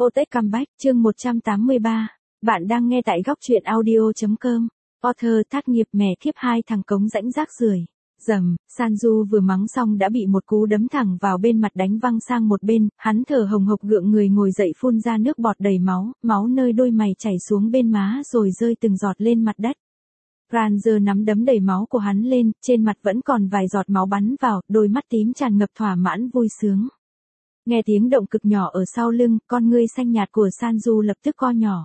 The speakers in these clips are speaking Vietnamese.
Otech Comeback, chương 183. Bạn đang nghe tại góc truyện audio.com. Author thác nghiệp mẹ kiếp hai thằng cống rãnh rác rưởi. Dầm, Sanju vừa mắng xong đã bị một cú đấm thẳng vào bên mặt đánh văng sang một bên, hắn thở hồng hộc gượng người ngồi dậy phun ra nước bọt đầy máu, máu nơi đôi mày chảy xuống bên má rồi rơi từng giọt lên mặt đất. Ran giơ nắm đấm đầy máu của hắn lên, trên mặt vẫn còn vài giọt máu bắn vào, đôi mắt tím tràn ngập thỏa mãn vui sướng. Nghe tiếng động cực nhỏ ở sau lưng, con ngươi xanh nhạt của Sanju lập tức co nhỏ.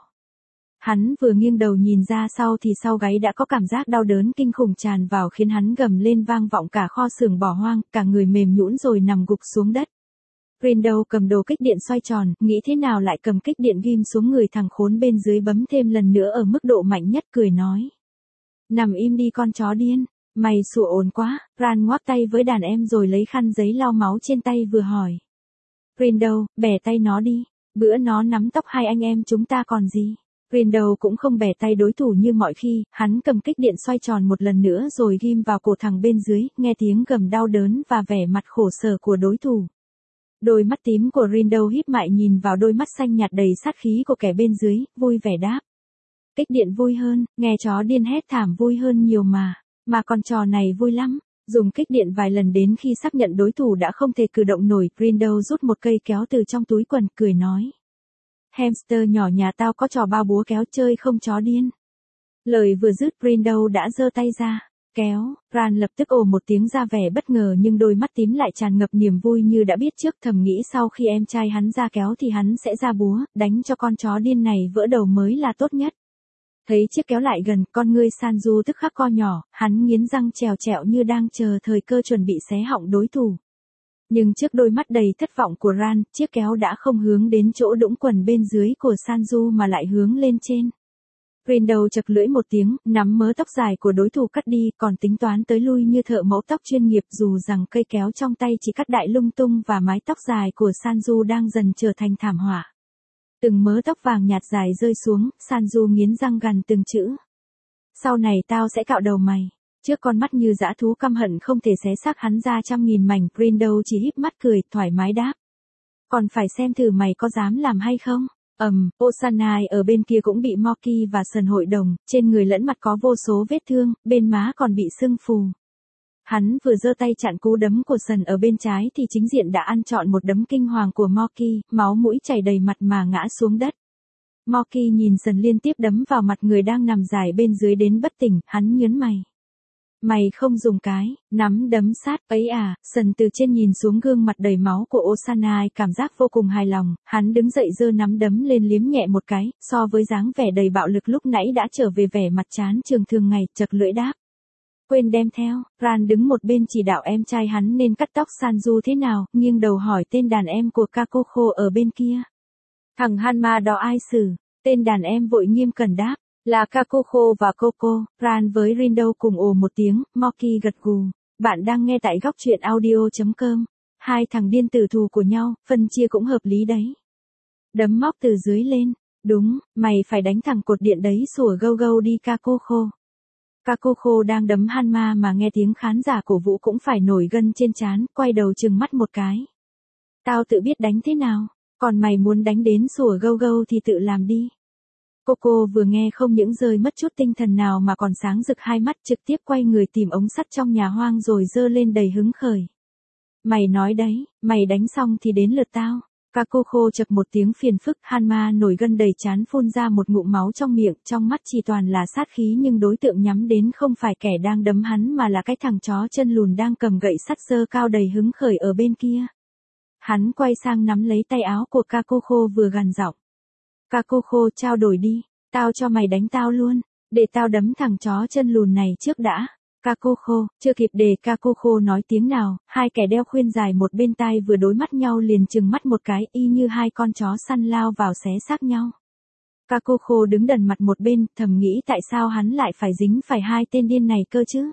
Hắn vừa nghiêng đầu nhìn ra sau thì sau gáy đã có cảm giác đau đớn kinh khủng tràn vào khiến hắn gầm lên vang vọng cả kho xưởng bỏ hoang, cả người mềm nhũn rồi nằm gục xuống đất. Rindo cầm đồ kích điện xoay tròn, nghĩ thế nào lại cầm kích điện ghim xuống người thằng khốn bên dưới bấm thêm lần nữa ở mức độ mạnh nhất cười nói. Nằm im đi con chó điên, mày sủa ồn quá, Ran ngoắc tay với đàn em rồi lấy khăn giấy lau máu trên tay vừa hỏi. Rindo, bẻ tay nó đi, bữa nó nắm tóc hai anh em chúng ta còn gì. Rindo cũng không bẻ tay đối thủ như mọi khi, hắn cầm kích điện xoay tròn một lần nữa rồi ghim vào cổ thằng bên dưới, nghe tiếng gầm đau đớn và vẻ mặt khổ sở của đối thủ. Đôi mắt tím của Rindo híp lại nhìn vào đôi mắt xanh nhạt đầy sát khí của kẻ bên dưới, vui vẻ đáp. Kích điện vui hơn, nghe chó điên hét thảm vui hơn nhiều mà con trò này vui lắm. Dùng kích điện vài lần đến khi xác nhận đối thủ đã không thể cử động nổi, Rindo rút một cây kéo từ trong túi quần, cười nói. Hamster nhỏ nhà tao có trò bao búa kéo chơi không chó điên. Lời vừa dứt Rindo đã giơ tay ra, kéo, Ran lập tức ồ một tiếng ra vẻ bất ngờ nhưng đôi mắt tím lại tràn ngập niềm vui như đã biết trước, thầm nghĩ sau khi em trai hắn ra kéo thì hắn sẽ ra búa, đánh cho con chó điên này vỡ đầu mới là tốt nhất. Thấy chiếc kéo lại gần, con ngươi Sanju tức khắc co nhỏ, hắn nghiến răng trèo trẹo như đang chờ thời cơ chuẩn bị xé họng đối thủ. Nhưng trước đôi mắt đầy thất vọng của Ran, chiếc kéo đã không hướng đến chỗ đũng quần bên dưới của Sanju mà lại hướng lên trên. Rindo chật lưỡi một tiếng, nắm mớ tóc dài của đối thủ cắt đi, còn tính toán tới lui như thợ mẫu tóc chuyên nghiệp dù rằng cây kéo trong tay chỉ cắt đại lung tung và mái tóc dài của Sanju đang dần trở thành thảm họa. Từng mớ tóc vàng nhạt dài rơi xuống, Sanju nghiến răng gằn từng chữ. Sau này tao sẽ cạo đầu mày. Trước con mắt như dã thú căm hận không thể xé xác hắn ra trăm nghìn mảnh, Rindo chỉ híp mắt cười, thoải mái đáp. Còn phải xem thử mày có dám làm hay không. Osanai ở bên kia cũng bị Moki và Sần hội đồng, trên người lẫn mặt có vô số vết thương, bên má còn bị sưng phù. Hắn vừa giơ tay chặn cú đấm của Sần ở bên trái thì chính diện đã ăn trọn một đấm kinh hoàng của Moki, máu mũi chảy đầy mặt mà ngã xuống đất. Moki nhìn Sần liên tiếp đấm vào mặt người đang nằm dài bên dưới đến bất tỉnh, hắn nhớn mày. Mày không dùng cái nắm đấm sát ấy à? Sần từ trên nhìn xuống gương mặt đầy máu của Osanai, cảm giác vô cùng hài lòng, hắn đứng dậy giơ nắm đấm lên liếm nhẹ một cái, so với dáng vẻ đầy bạo lực lúc nãy đã trở về vẻ mặt chán trường thường ngày, chật lưỡi đáp. Quên đem theo. Ran đứng một bên chỉ đạo em trai hắn nên cắt tóc Sanju thế nào, nghiêng đầu hỏi tên đàn em của Kakoko ở bên kia. Thằng Hanma đó ai xử? Tên đàn em vội nghiêm cẩn đáp. Là Kakoko và Coco. Ran với Rindo cùng ồ một tiếng, Moki gật gù. Bạn đang nghe tại góc truyện audio.com. Hai thằng điên tử thù của nhau, phân chia cũng hợp lý đấy. Đấm móc từ dưới lên. Đúng, mày phải đánh thằng cột điện đấy sủa gâu gâu đi Kakoko. Kakoko đang đấm Hanma mà nghe tiếng khán giả cổ vũ cũng phải nổi gân trên trán, quay đầu trừng mắt một cái. Tao tự biết đánh thế nào, còn mày muốn đánh đến sủa gâu gâu thì tự làm đi. Coco vừa nghe không những rơi mất chút tinh thần nào mà còn sáng rực hai mắt, trực tiếp quay người tìm ống sắt trong nhà hoang rồi giơ lên đầy hứng khởi. Mày nói đấy, mày đánh xong thì đến lượt tao. Kakoko chập một tiếng phiền phức, Hanma nổi gân đầy trán phun ra một ngụm máu trong miệng, trong mắt chỉ toàn là sát khí nhưng đối tượng nhắm đến không phải kẻ đang đấm hắn mà là cái thằng chó chân lùn đang cầm gậy sắt giơ cao đầy hứng khởi ở bên kia. Hắn quay sang nắm lấy tay áo của Kakoko vừa gằn giọng. Kakoko trao đổi đi, tao cho mày đánh tao luôn, để tao đấm thằng chó chân lùn này trước đã. Kakoko, chưa kịp để Kakoko nói tiếng nào, hai kẻ đeo khuyên dài một bên tai vừa đối mắt nhau liền trừng mắt một cái, y như hai con chó săn lao vào xé xác nhau. Kakoko đứng đần mặt một bên, thầm nghĩ tại sao hắn lại phải dính phải hai tên điên này cơ chứ.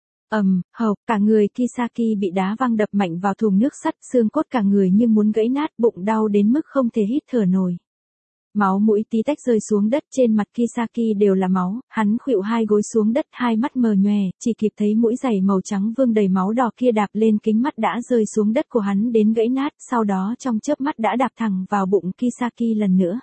Cả người Kisaki bị đá văng đập mạnh vào thùng nước sắt, xương cốt cả người như muốn gãy nát, bụng đau đến mức không thể hít thở nổi. Máu mũi tí tách rơi xuống đất, trên mặt Kisaki đều là máu, hắn khuỵu hai gối xuống đất, hai mắt mờ nhòe, chỉ kịp thấy mũi giày màu trắng vương đầy máu đỏ kia đạp lên kính mắt đã rơi xuống đất của hắn đến gãy nát, sau đó trong chớp mắt đã đạp thẳng vào bụng Kisaki lần nữa.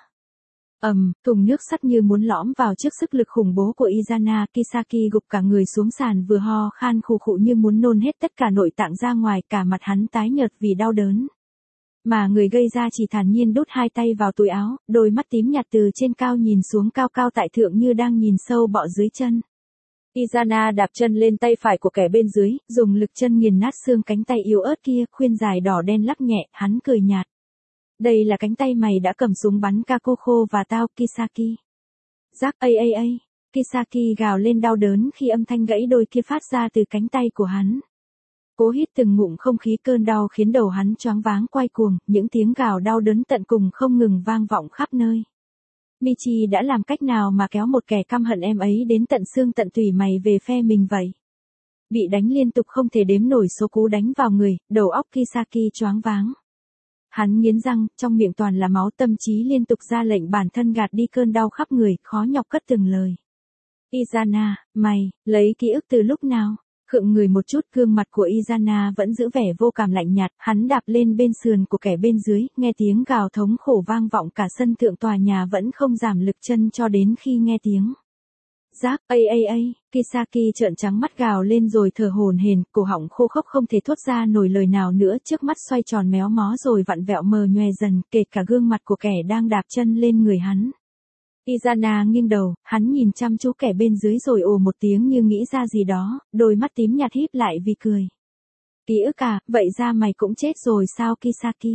Thùng nước sắt như muốn lõm vào trước sức lực khủng bố của Izana, Kisaki gục cả người xuống sàn vừa ho khan khụ khụ như muốn nôn hết tất cả nội tạng ra ngoài, cả mặt hắn tái nhợt vì đau đớn. Mà người gây ra chỉ thản nhiên đút hai tay vào túi áo, đôi mắt tím nhạt từ trên cao nhìn xuống cao cao tại thượng như đang nhìn sâu bọ dưới chân. Izana đạp chân lên tay phải của kẻ bên dưới, dùng lực chân nghiền nát xương cánh tay yếu ớt kia, khuyên dài đỏ đen lắc nhẹ, hắn cười nhạt. Đây là cánh tay mày đã cầm súng bắn Kakoko và tao, Kisaki. Rắc Kisaki gào lên đau đớn khi âm thanh gãy đôi kia phát ra từ cánh tay của hắn. Cố hít từng ngụm không khí, cơn đau khiến đầu hắn choáng váng quay cuồng, những tiếng gào đau đớn tận cùng không ngừng vang vọng khắp nơi. Michi đã làm cách nào mà kéo một kẻ căm hận em ấy đến tận xương tận tủy mày về phe mình vậy? Bị đánh liên tục không thể đếm nổi số cú đánh vào người, đầu óc Kisaki choáng váng. Hắn nghiến răng, trong miệng toàn là máu, tâm trí liên tục ra lệnh bản thân gạt đi cơn đau khắp người, khó nhọc cất từng lời. Izana, mày, lấy ký ức từ lúc nào? Khựng người một chút, gương mặt của Izana vẫn giữ vẻ vô cảm lạnh nhạt, hắn đạp lên bên sườn của kẻ bên dưới, nghe tiếng gào thống khổ vang vọng cả sân thượng tòa nhà vẫn không giảm lực chân cho đến khi nghe tiếng. Rác, Kisaki trợn trắng mắt gào lên rồi thở hổn hển, cổ họng khô khốc không thể thốt ra nổi lời nào nữa, trước mắt xoay tròn méo mó rồi vặn vẹo mờ nhòe dần, kể cả gương mặt của kẻ đang đạp chân lên người hắn. Izana nghiêng đầu, hắn nhìn chăm chú kẻ bên dưới rồi ồ một tiếng như nghĩ ra gì đó, đôi mắt tím nhạt híp lại vì cười. Ký ức à, vậy ra mày cũng chết rồi sao Kisaki?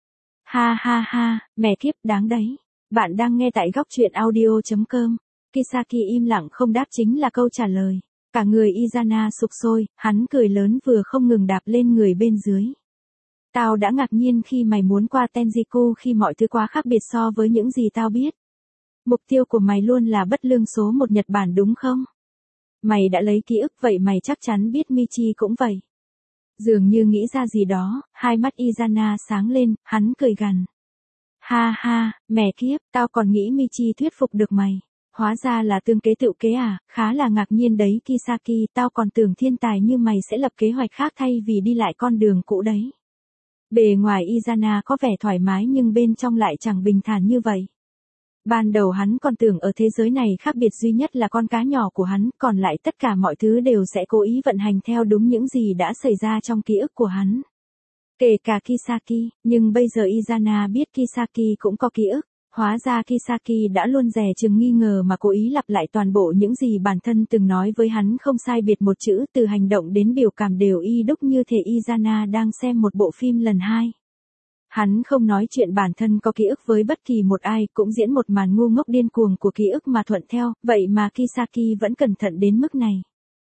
Ha ha ha, mẹ kiếp, đáng đấy. Bạn đang nghe tại góc truyện audio.com. Kisaki im lặng không đáp chính là câu trả lời. Cả người Izana sục sôi, hắn cười lớn vừa không ngừng đạp lên người bên dưới. Tao đã ngạc nhiên khi mày muốn qua Tenjiku khi mọi thứ quá khác biệt so với những gì tao biết. Mục tiêu của mày luôn là bất lương số 1 Nhật Bản đúng không? Mày đã lấy ký ức vậy mày chắc chắn biết Michi cũng vậy. Dường như nghĩ ra gì đó, hai mắt Izana sáng lên, hắn cười gằn. Ha ha, mẹ kiếp, tao còn nghĩ Michi thuyết phục được mày. Hóa ra là tương kế tựu kế à, khá là ngạc nhiên đấy Kisaki, tao còn tưởng thiên tài như mày sẽ lập kế hoạch khác thay vì đi lại con đường cũ đấy. Bề ngoài Izana có vẻ thoải mái nhưng bên trong lại chẳng bình thản như vậy. Ban đầu hắn còn tưởng ở thế giới này khác biệt duy nhất là con cá nhỏ của hắn, còn lại tất cả mọi thứ đều sẽ cố ý vận hành theo đúng những gì đã xảy ra trong ký ức của hắn. Kể cả Kisaki, nhưng bây giờ Izana biết Kisaki cũng có ký ức. Hóa ra Kisaki đã luôn dè chừng nghi ngờ mà cố ý lặp lại toàn bộ những gì bản thân từng nói với hắn không sai biệt một chữ, từ hành động đến biểu cảm đều y đúc như thể Izana đang xem một bộ phim lần 2. Hắn không nói chuyện bản thân có ký ức với bất kỳ một ai, cũng diễn một màn ngu ngốc điên cuồng của ký ức mà thuận theo, vậy mà Kisaki vẫn cẩn thận đến mức này.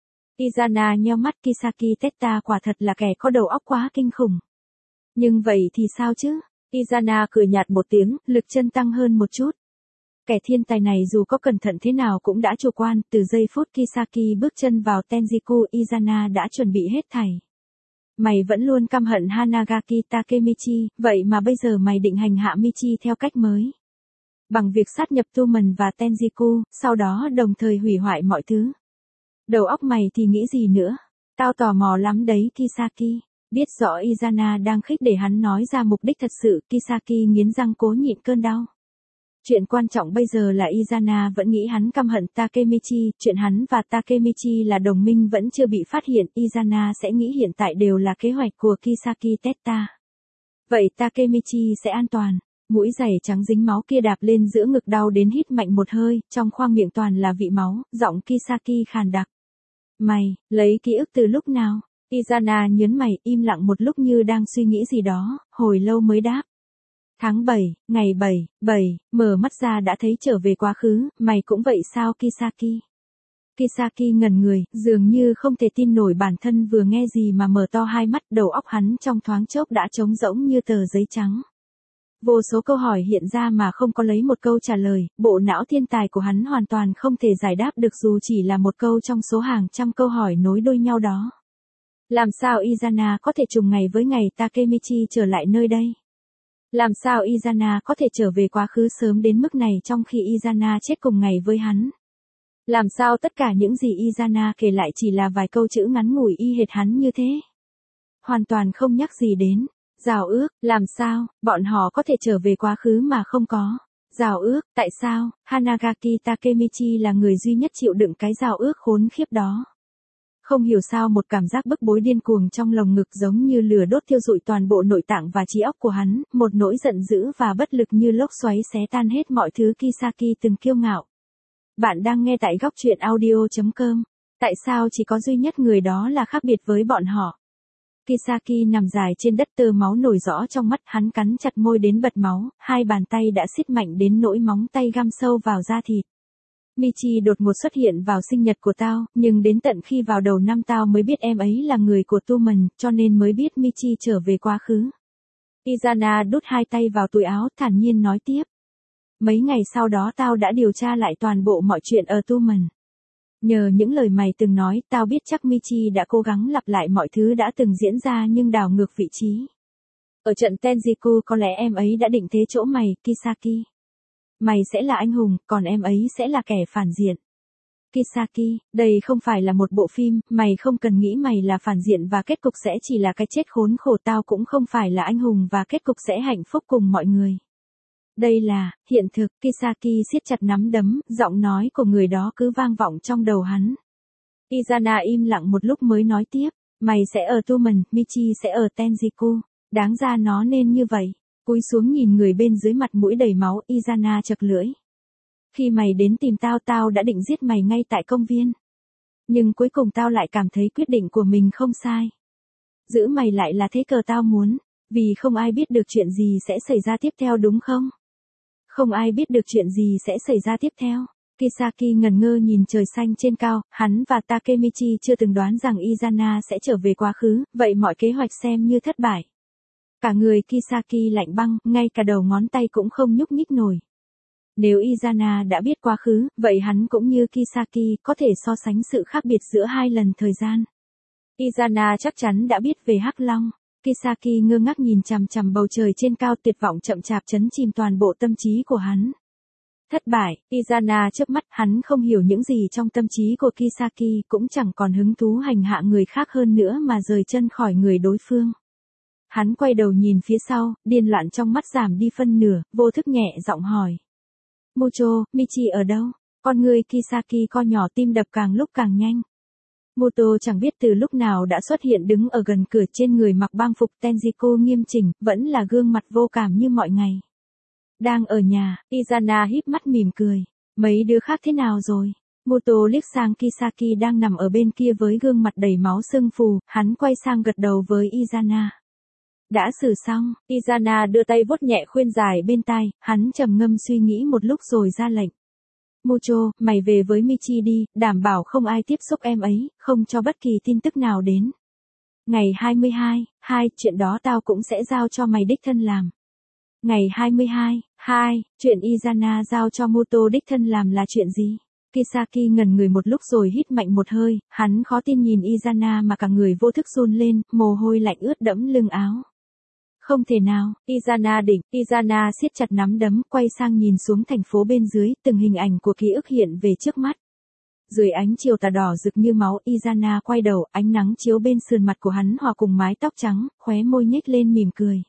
Izana nheo mắt, Kisaki Teta quả thật là kẻ có đầu óc quá kinh khủng. Nhưng vậy thì sao chứ? Izana cười nhạt một tiếng, lực chân tăng hơn một chút. Kẻ thiên tài này dù có cẩn thận thế nào cũng đã chủ quan, từ giây phút Kisaki bước chân vào Tenjiku, Izana đã chuẩn bị hết thảy. Mày vẫn luôn căm hận Hanagaki Takemichi, vậy mà bây giờ mày định hành hạ Michi theo cách mới. Bằng việc sát nhập Tumen và Tenjiku, sau đó đồng thời hủy hoại mọi thứ. Đầu óc mày thì nghĩ gì nữa? Tao tò mò lắm đấy Kisaki. Biết rõ Izana đang khích để hắn nói ra mục đích thật sự, Kisaki nghiến răng cố nhịn cơn đau. Chuyện quan trọng bây giờ là Izana vẫn nghĩ hắn căm hận Takemichi, chuyện hắn và Takemichi là đồng minh vẫn chưa bị phát hiện, Izana sẽ nghĩ hiện tại đều là kế hoạch của Kisaki Teta. Vậy Takemichi sẽ an toàn. Mũi giày trắng dính máu kia đạp lên giữa ngực đau đến hít mạnh một hơi, trong khoang miệng toàn là vị máu, giọng Kisaki khàn đặc. Mày, lấy ký ức từ lúc nào? Izana nhớn mày, im lặng một lúc như đang suy nghĩ gì đó, hồi lâu mới đáp. Tháng 7, ngày 7, mở mắt ra đã thấy trở về quá khứ, mày cũng vậy sao Kisaki? Kisaki ngẩn người, dường như không thể tin nổi bản thân vừa nghe gì mà mở to hai mắt, đầu óc hắn trong thoáng chốc đã trống rỗng như tờ giấy trắng. Vô số câu hỏi hiện ra mà không có lấy một câu trả lời, bộ não thiên tài của hắn hoàn toàn không thể giải đáp được dù chỉ là một câu trong số hàng trăm câu hỏi nối đuôi nhau đó. Làm sao Izana có thể trùng ngày với ngày Takemichi trở lại nơi đây? Làm sao Izana có thể trở về quá khứ sớm đến mức này trong khi Izana chết cùng ngày với hắn? Làm sao tất cả những gì Izana kể lại chỉ là vài câu chữ ngắn ngủi y hệt hắn như thế? Hoàn toàn không nhắc gì đến giao ước, làm sao bọn họ có thể trở về quá khứ mà không có giao ước, tại sao Hanagaki Takemichi là người duy nhất chịu đựng cái giao ước khốn khiếp đó? Không hiểu sao một cảm giác bức bối điên cuồng trong lồng ngực giống như lửa đốt thiêu rụi toàn bộ nội tạng và trí óc của hắn, một nỗi giận dữ và bất lực như lốc xoáy xé tan hết mọi thứ Kisaki từng kiêu ngạo. Bạn đang nghe tại góc truyện audio.com. Tại sao chỉ có duy nhất người đó là khác biệt với bọn họ? Kisaki nằm dài trên đất, tơ máu nổi rõ trong mắt, hắn cắn chặt môi đến bật máu, hai bàn tay đã siết mạnh đến nỗi móng tay găm sâu vào da thịt. Michi đột ngột xuất hiện vào sinh nhật của tao, nhưng đến tận khi vào đầu năm tao mới biết em ấy là người của Tumen, cho nên mới biết Michi trở về quá khứ. Izana đút hai tay vào túi áo, thản nhiên nói tiếp. Mấy ngày sau đó tao đã điều tra lại toàn bộ mọi chuyện ở Tumen. Nhờ những lời mày từng nói, tao biết chắc Michi đã cố gắng lặp lại mọi thứ đã từng diễn ra nhưng đảo ngược vị trí. Ở trận Tenjiku có lẽ em ấy đã định thế chỗ mày, Kisaki. Mày sẽ là anh hùng, còn em ấy sẽ là kẻ phản diện. Kisaki, đây không phải là một bộ phim, mày không cần nghĩ mày là phản diện và kết cục sẽ chỉ là cái chết khốn khổ, tao cũng không phải là anh hùng và kết cục sẽ hạnh phúc cùng mọi người. Đây là hiện thực, Kisaki siết chặt nắm đấm, giọng nói của người đó cứ vang vọng trong đầu hắn. Izana im lặng một lúc mới nói tiếp, mày sẽ ở Tumen, Michi sẽ ở Tenjiku, đáng ra nó nên như vậy. Cúi xuống nhìn người bên dưới, mặt mũi đầy máu, Izana chật lưỡi. Khi mày đến tìm tao, tao đã định giết mày ngay tại công viên. Nhưng cuối cùng tao lại cảm thấy quyết định của mình không sai. Giữ mày lại là thế cờ tao muốn, vì không ai biết được chuyện gì sẽ xảy ra tiếp theo, đúng không? Không ai biết được chuyện gì sẽ xảy ra tiếp theo. Kisaki ngẩn ngơ nhìn trời xanh trên cao, hắn và Takemichi chưa từng đoán rằng Izana sẽ trở về quá khứ, vậy mọi kế hoạch xem như thất bại. Cả người Kisaki lạnh băng, ngay cả đầu ngón tay cũng không nhúc nhích nổi. Nếu Izana đã biết quá khứ, vậy hắn cũng như Kisaki có thể so sánh sự khác biệt giữa hai lần thời gian. Izana chắc chắn đã biết về Hắc Long. Kisaki ngơ ngác nhìn chằm chằm bầu trời trên cao, tuyệt vọng chậm chạp chấn chìm toàn bộ tâm trí của hắn. Thất bại, Izana chớp mắt, hắn không hiểu những gì trong tâm trí của Kisaki, cũng chẳng còn hứng thú hành hạ người khác hơn nữa mà rời chân khỏi người đối phương. Hắn quay đầu nhìn phía sau, điên loạn trong mắt giảm đi phân nửa, vô thức nhẹ giọng hỏi. Mucho, Michi ở đâu? Con người Kisaki co nhỏ, tim đập càng lúc càng nhanh. Muto chẳng biết từ lúc nào đã xuất hiện đứng ở gần cửa, trên người mặc bang phục Tenjiku nghiêm chỉnh, vẫn là gương mặt vô cảm như mọi ngày. Đang ở nhà, Izana híp mắt mỉm cười. Mấy đứa khác thế nào rồi? Muto liếc sang Kisaki đang nằm ở bên kia với gương mặt đầy máu sưng phù, hắn quay sang gật đầu với Izana. Đã xử xong, Izana đưa tay vuốt nhẹ khuyên dài bên tai, hắn trầm ngâm suy nghĩ một lúc rồi ra lệnh. Mucho, mày về với Michi đi, đảm bảo không ai tiếp xúc em ấy, không cho bất kỳ tin tức nào đến. Ngày 22, chuyện đó tao cũng sẽ giao cho mày đích thân làm. Ngày 22, chuyện Izana giao cho Muto đích thân làm là chuyện gì? Kisaki ngẩn người một lúc rồi hít mạnh một hơi, hắn khó tin nhìn Izana mà cả người vô thức run lên, mồ hôi lạnh ướt đẫm lưng áo. Không thể nào, Izana đỉnh, Izana siết chặt nắm đấm, quay sang nhìn xuống thành phố bên dưới, từng hình ảnh của ký ức hiện về trước mắt. Dưới ánh chiều tà đỏ rực như máu, Izana quay đầu, ánh nắng chiếu bên sườn mặt của hắn hòa cùng mái tóc trắng, khóe môi nhếch lên mỉm cười.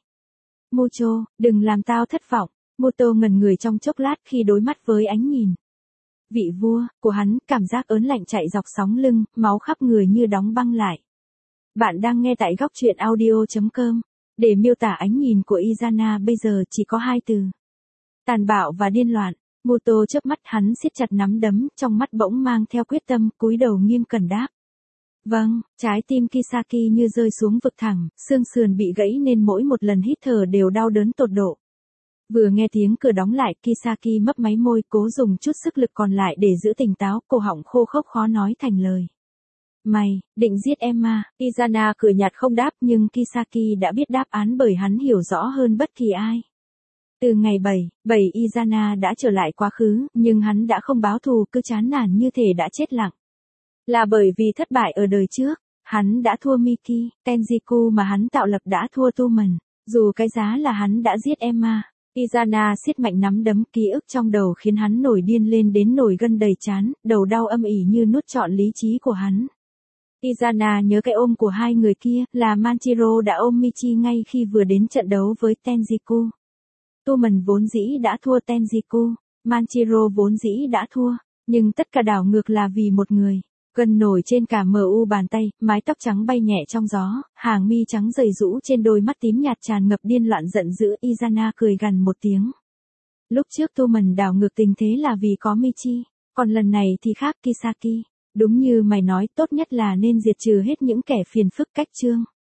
Mucho, đừng làm tao thất vọng. Muto ngẩn người trong chốc lát khi đối mắt với ánh nhìn. Vị vua của hắn, cảm giác ớn lạnh chạy dọc sóng lưng, máu khắp người như đóng băng lại. Bạn đang nghe tại góc truyện audio.com. Để miêu tả ánh nhìn của Izana bây giờ chỉ có hai từ. Tàn bạo và điên loạn. Muto chớp mắt, hắn siết chặt nắm đấm, trong mắt bỗng mang theo quyết tâm, cúi đầu nghiêm cẩn đáp. Vâng, trái tim Kisaki như rơi xuống vực thẳm, xương sườn bị gãy nên mỗi một lần hít thở đều đau đớn tột độ. Vừa nghe tiếng cửa đóng lại, Kisaki mấp máy môi, cố dùng chút sức lực còn lại để giữ tỉnh táo, cổ họng khô khốc khó nói thành lời. Mày, định giết em à? Izana cười nhạt không đáp, nhưng Kisaki đã biết đáp án bởi hắn hiểu rõ hơn bất kỳ ai. Từ ngày 7, Izana đã trở lại quá khứ, nhưng hắn đã không báo thù, cứ chán nản như thể đã chết lặng. Là bởi vì thất bại ở đời trước, hắn đã thua Miki, Tenjiku mà hắn tạo lập đã thua Tumen. Dù cái giá là hắn đã giết Emma. Izana siết mạnh nắm đấm, ký ức trong đầu khiến hắn nổi điên lên đến nổi gân đầy trán, đầu đau âm ỉ như nuốt trọn lý trí của hắn. Izana nhớ cái ôm của hai người kia, là Manchiro đã ôm Michi ngay khi vừa đến trận đấu với Tenjiku. Tumen vốn dĩ đã thua Tenjiku, Manchiro vốn dĩ đã thua, nhưng tất cả đảo ngược là vì một người. Cân nổi trên cả MU bàn tay, mái tóc trắng bay nhẹ trong gió, hàng mi trắng dày rũ trên đôi mắt tím nhạt tràn ngập điên loạn giận dữ. Izana cười gằn một tiếng. Lúc trước Tumen đảo ngược tình thế là vì có Michi, còn lần này thì khác Kisaki. Đúng như mày nói, tốt nhất là nên diệt trừ hết những kẻ phiền phức cách chương.